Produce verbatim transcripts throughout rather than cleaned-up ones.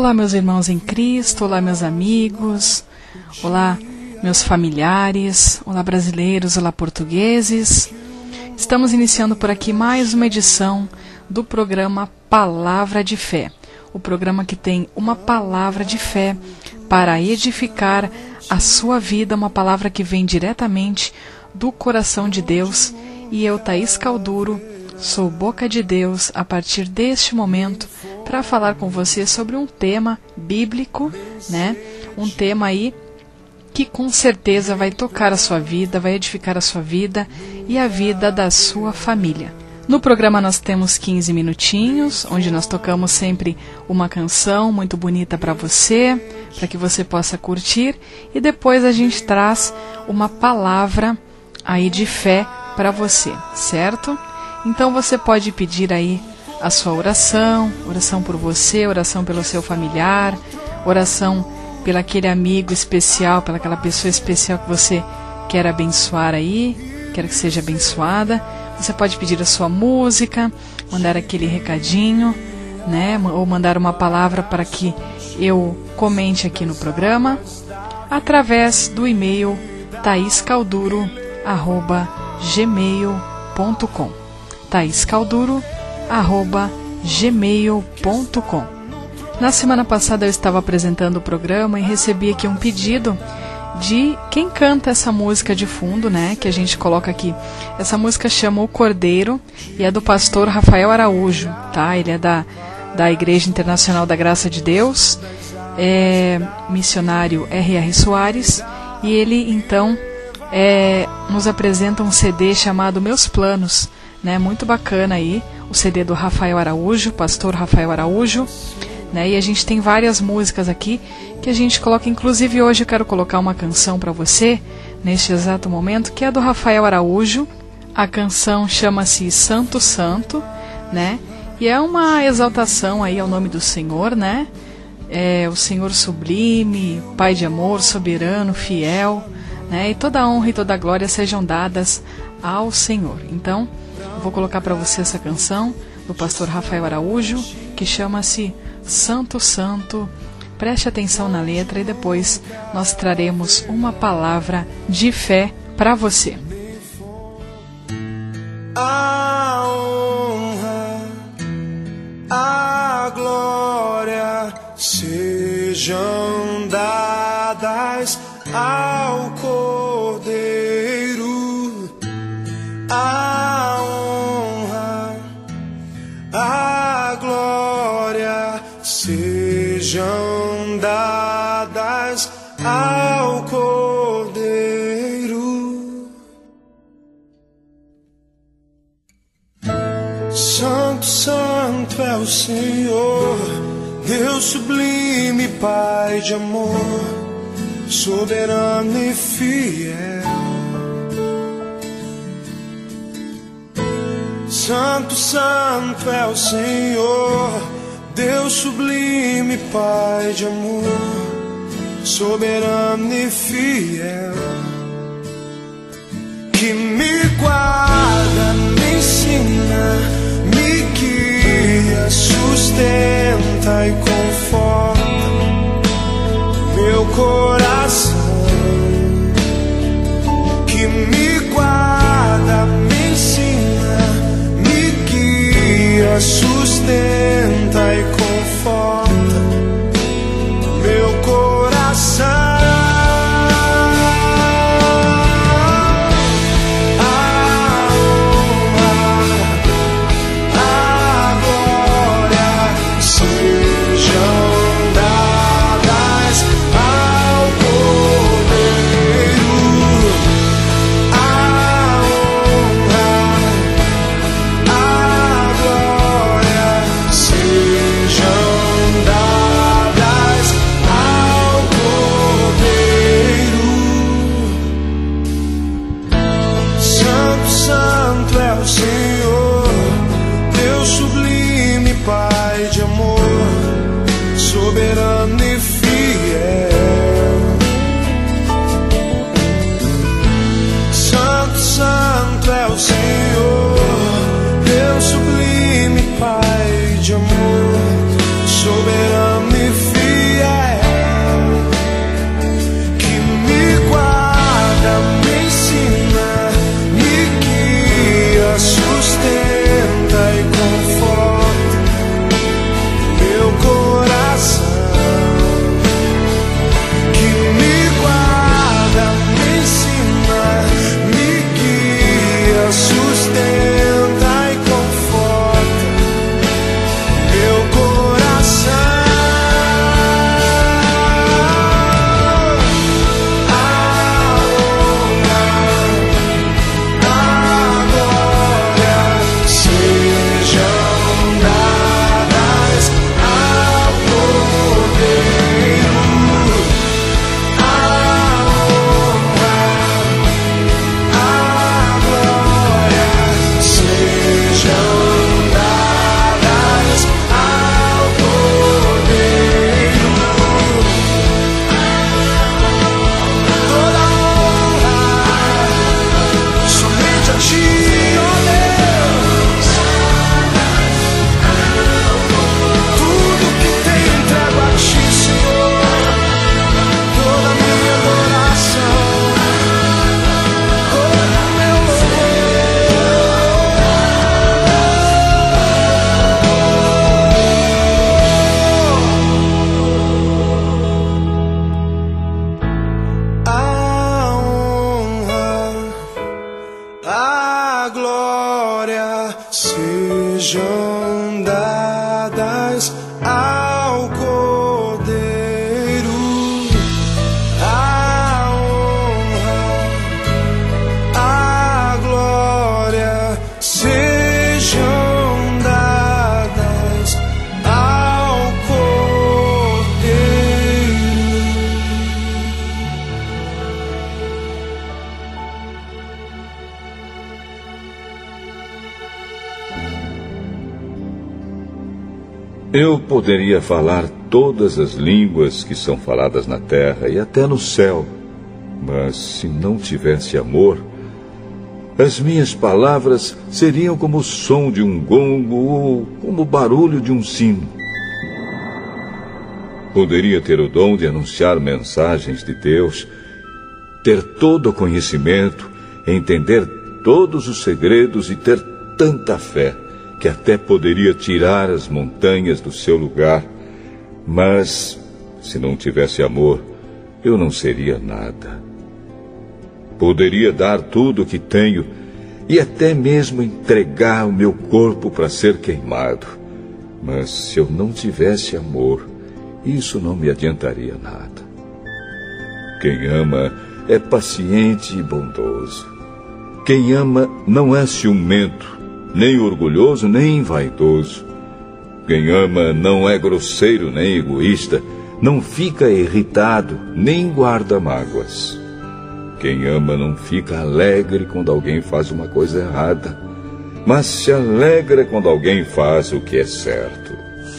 Olá, meus irmãos em Cristo, olá, meus amigos, olá, meus familiares, olá, brasileiros, olá, portugueses. Estamos iniciando por aqui mais uma edição do programa Palavra de Fé, o programa que tem uma palavra de fé para edificar a sua vida, uma palavra que vem diretamente do coração de Deus. E eu, Thaís Calduro, sou boca de Deus a partir deste momento para falar com você sobre um tema bíblico, né? Um tema aí que com certeza vai tocar a sua vida, vai edificar a sua vida e a vida da sua família. No programa nós temos quinze minutinhos, onde nós tocamos sempre uma canção muito bonita para você, para que você possa curtir, e depois a gente traz uma palavra aí de fé para você, certo? Então você pode pedir aí a sua oração, oração por você, oração pelo seu familiar, oração pelo aquele amigo especial, pela aquela pessoa especial que você quer abençoar aí, quer que seja abençoada. Você pode pedir a sua música, mandar aquele recadinho, né, ou mandar uma palavra para que eu comente aqui no programa, através do e-mail thaís calduro arroba gmail ponto com. thaís calduro arroba gmail ponto com. Na semana passada eu estava apresentando o programa e recebi aqui um pedido de quem canta essa música de fundo, né, que a gente coloca aqui. Essa música chama O Cordeiro e é do pastor Rafael Araújo, tá? Ele é da, da Igreja Internacional da Graça de Deus, é missionário R R Soares, e ele então é, nos apresenta um C D chamado Meus Planos, né, muito bacana aí, o C D do Rafael Araújo, pastor Rafael Araújo, né, e a gente tem várias músicas aqui que a gente coloca. Inclusive hoje eu quero colocar uma canção para você, neste exato momento, que é do Rafael Araújo. A canção chama-se Santo Santo, né, e é uma exaltação aí ao nome do Senhor, né, é o Senhor sublime, Pai de amor, soberano, fiel, né, e toda a honra e toda a glória sejam dadas ao Senhor. Então eu vou colocar para você essa canção do pastor Rafael Araújo, que chama-se Santo Santo. Preste atenção na letra e depois nós traremos uma palavra de fé para você. A honra, a glória sejam dadas ao Cordeiro. A honra, a glória sejam dadas ao Cordeiro. Santo, santo é o Senhor, Deus sublime, Pai de amor, soberano e fiel. Santo, santo é o Senhor, Deus sublime, Pai de amor, soberano e fiel, que me guarda, me ensina, me guia, sustenta e conforta meu coração, que me guarda, me ensina, me guia, sustenta e conforta meu coração. A honra, a glória sejam sejam dadas ao Cordeiro. A honra, a glória sejam dadas ao Cordeiro. Eu poderia falar todas as línguas que são faladas na terra e até no céu, mas se não tivesse amor, as minhas palavras seriam como o som de um gongo ou como o barulho de um sino. Poderia ter o dom de anunciar mensagens de Deus, ter todo o conhecimento, entender todos os segredos e ter tanta fé que até poderia tirar as montanhas do seu lugar, mas se não tivesse amor, eu não seria nada. Poderia dar tudo o que tenho e até mesmo entregar o meu corpo para ser queimado, mas se eu não tivesse amor, isso não me adiantaria nada. Quem ama é paciente e bondoso. Quem ama não é ciumento, nem orgulhoso, nem vaidoso. Quem ama não é grosseiro, nem egoísta, não fica irritado, nem guarda mágoas. Quem ama não fica alegre quando alguém faz uma coisa errada, mas se alegra quando alguém faz o que é certo.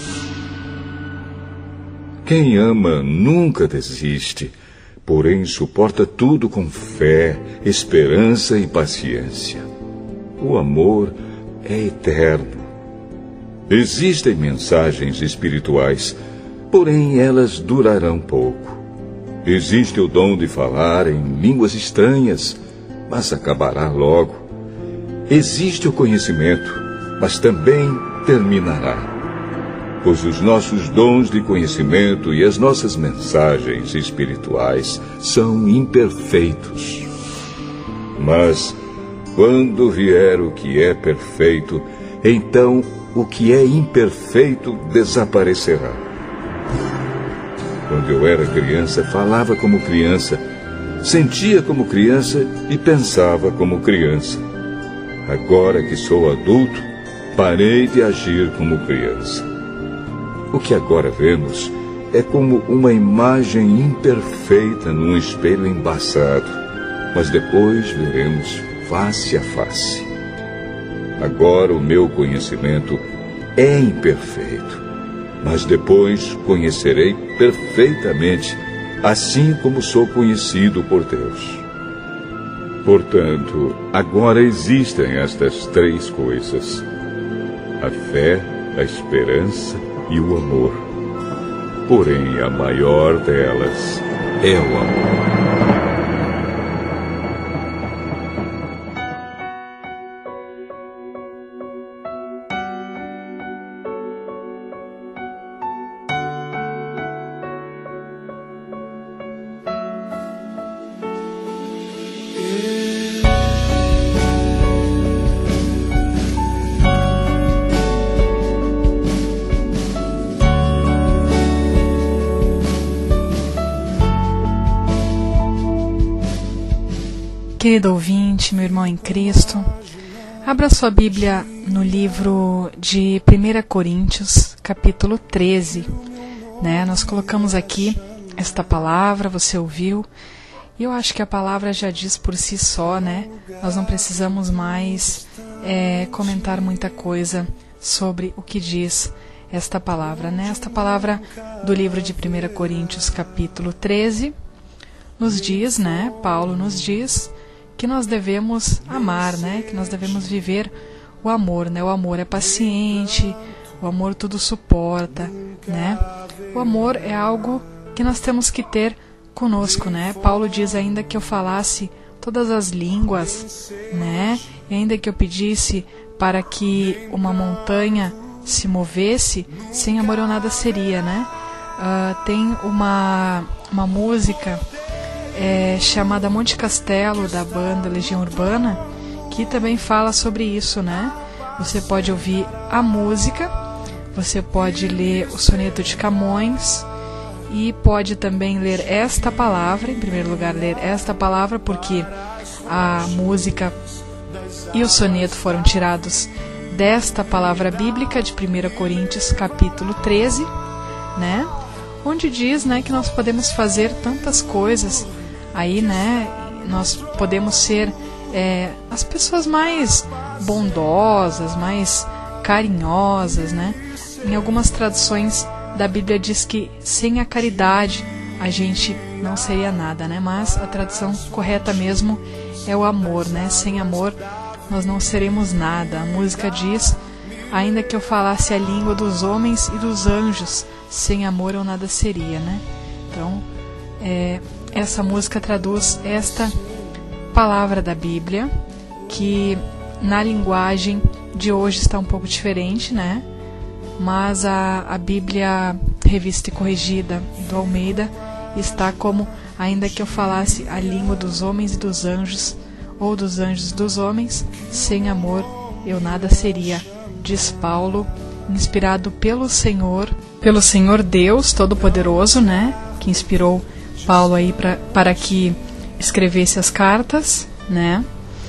Quem ama nunca desiste, porém suporta tudo com fé, esperança e paciência. O amor é eterno. Existem mensagens espirituais, porém elas durarão pouco. Existe o dom de falar em línguas estranhas, mas acabará logo. Existe o conhecimento, mas também terminará. Pois os nossos dons de conhecimento e as nossas mensagens espirituais são imperfeitos. Mas quando vier o que é perfeito, então o que é imperfeito desaparecerá. Quando eu era criança, falava como criança, sentia como criança e pensava como criança. Agora que sou adulto, parei de agir como criança. O que agora vemos é como uma imagem imperfeita num espelho embaçado, mas depois veremos face a face. Agora o meu conhecimento é imperfeito, mas depois conhecerei perfeitamente, assim como sou conhecido por Deus. Portanto, agora existem estas três coisas: a fé, a esperança e o amor. Porém, a maior delas é o amor. Querido ouvinte, meu irmão em Cristo, abra sua Bíblia no livro de primeira Coríntios, capítulo treze. Né? Nós colocamos aqui esta palavra, você ouviu, e eu acho que a palavra já diz por si só, né? Nós não precisamos mais é, comentar muita coisa sobre o que diz esta palavra. Né? Esta palavra do livro de primeira Coríntios, capítulo treze, nos diz, né? Paulo nos diz que nós devemos amar, né? Que nós devemos viver o amor, né? O amor é paciente, o amor tudo suporta, né? O amor é algo que nós temos que ter conosco, né? Paulo diz: ainda que eu falasse todas as línguas, né? E ainda que eu pedisse para que uma montanha se movesse, sem amor eu nada seria, né? Uh, tem uma, uma música É, chamada Monte Castelo, da banda Legião Urbana, que também fala sobre isso, né? você pode ouvir a música, você pode ler o soneto de Camões e pode também ler esta palavra. Em primeiro lugar, ler esta palavra, porque a música e o soneto foram tirados desta palavra bíblica de primeira Coríntios capítulo treze, né? Onde diz, né, que nós podemos fazer tantas coisas aí, né? Nós podemos ser é, as pessoas mais bondosas, mais carinhosas, né? Em algumas traduções da Bíblia diz que sem a caridade a gente não seria nada, né? Mas a tradução correta mesmo é o amor, né? Sem amor nós não seremos nada. A música diz: ainda que eu falasse a língua dos homens e dos anjos, sem amor eu nada seria, né? Então, é, essa música traduz esta palavra da Bíblia, que na linguagem de hoje está um pouco diferente, né? Mas a, a Bíblia Revista e Corrigida do Almeida está como: ainda que eu falasse a língua dos homens e dos anjos, ou dos anjos e dos homens, sem amor eu nada seria, diz Paulo, inspirado pelo Senhor, pelo Senhor Deus Todo-Poderoso, né? Que inspirou Paulo aí pra, para que escrevesse as cartas, né?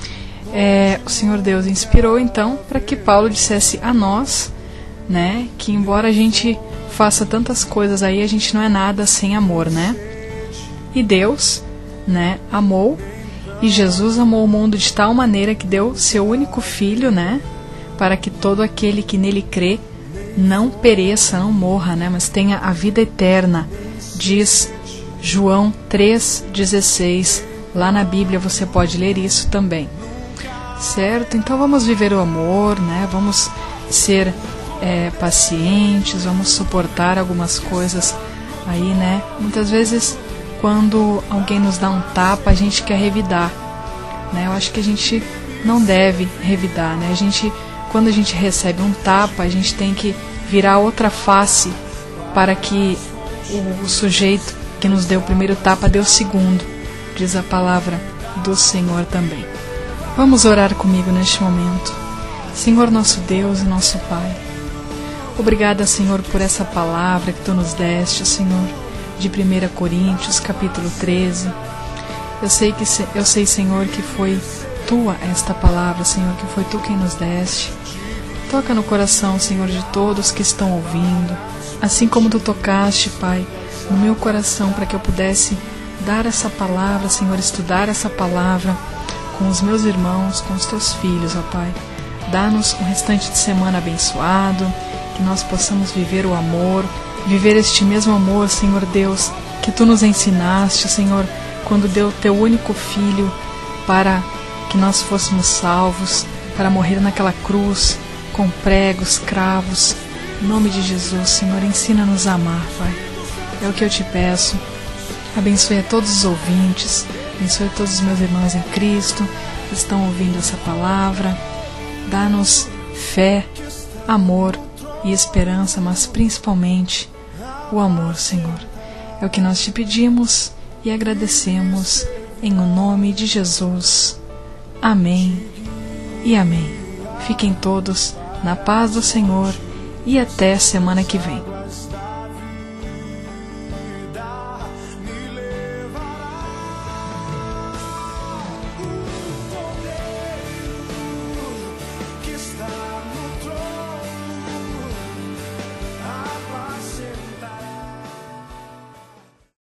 É, o Senhor Deus inspirou então para que Paulo dissesse a nós, né, que embora a gente faça tantas coisas aí, a gente não é nada sem amor, né? E Deus, né, amou, e Jesus amou o mundo de tal maneira que deu seu único filho, né, para que todo aquele que nele crê não pereça, não morra, né, mas tenha a vida eterna, diz João três dezesseis. Lá na Bíblia você pode ler isso também, certo? Então vamos viver o amor, né? Vamos ser é, pacientes, vamos suportar algumas coisas aí, né? Muitas vezes quando alguém nos dá um tapa, a gente quer revidar, né? Eu acho que a gente não deve revidar, né? A gente, quando a gente recebe um tapa, a gente tem que virar outra face para que o, o sujeito que nos deu o primeiro tapa dê o segundo, diz a palavra do Senhor também. Vamos orar comigo neste momento. Senhor nosso Deus e nosso Pai, obrigada, Senhor, por essa palavra que Tu nos deste, Senhor, de primeira Coríntios, capítulo treze. Eu sei, que, eu sei, Senhor, que foi Tua esta palavra, Senhor, que foi Tu quem nos deste. Toca no coração, Senhor, de todos que estão ouvindo, assim como Tu tocaste, Pai, no meu coração, para que eu pudesse dar essa palavra, Senhor, estudar essa palavra com os meus irmãos, com os Teus filhos, ó Pai. Dá-nos um restante de semana abençoado, que nós possamos viver o amor, viver este mesmo amor, Senhor Deus, que Tu nos ensinaste, Senhor, quando deu Teu único Filho para que nós fôssemos salvos, para morrer naquela cruz, com pregos, cravos. Em nome de Jesus, Senhor, ensina-nos a amar, Pai. É o que eu Te peço. Abençoe a todos os ouvintes, abençoe todos os meus irmãos em Cristo que estão ouvindo essa palavra. Dá-nos fé, amor e esperança, mas principalmente o amor, Senhor. É o que nós Te pedimos e agradecemos em o nome de Jesus. Amém e amém. Fiquem todos na paz do Senhor e até semana que vem.